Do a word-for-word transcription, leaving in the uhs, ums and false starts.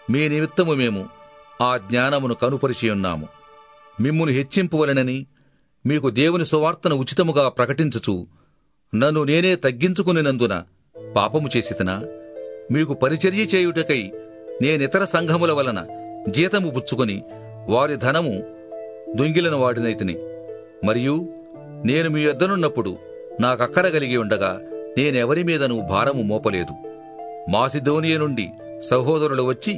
మీ నిమిత్తము మేము ఆ జ్ఞానమును కనుపరిచియున్నాము. మిమ్మును హెచ్చింపవలెనని మీకు దేవుని సువార్తను ఉచితముగా ప్రకటించుచు నన్ను నేనే తగ్గించుకునినందున పాపము చేసితనా? మీకు పరిచర్య చేయుటకై నేనితర సంఘముల వలన జీతము పుచ్చుకొని వారి ధనము దొంగిలిన వాడినైతిని. మరియు నేను మీ యొద్దనున్నప్పుడు నాకక్కర కలిగి ఉండగా నేనెవరి మీదనూ భారము మోపలేదు. మాసిదోనియ నుండి సహోదరులు వచ్చి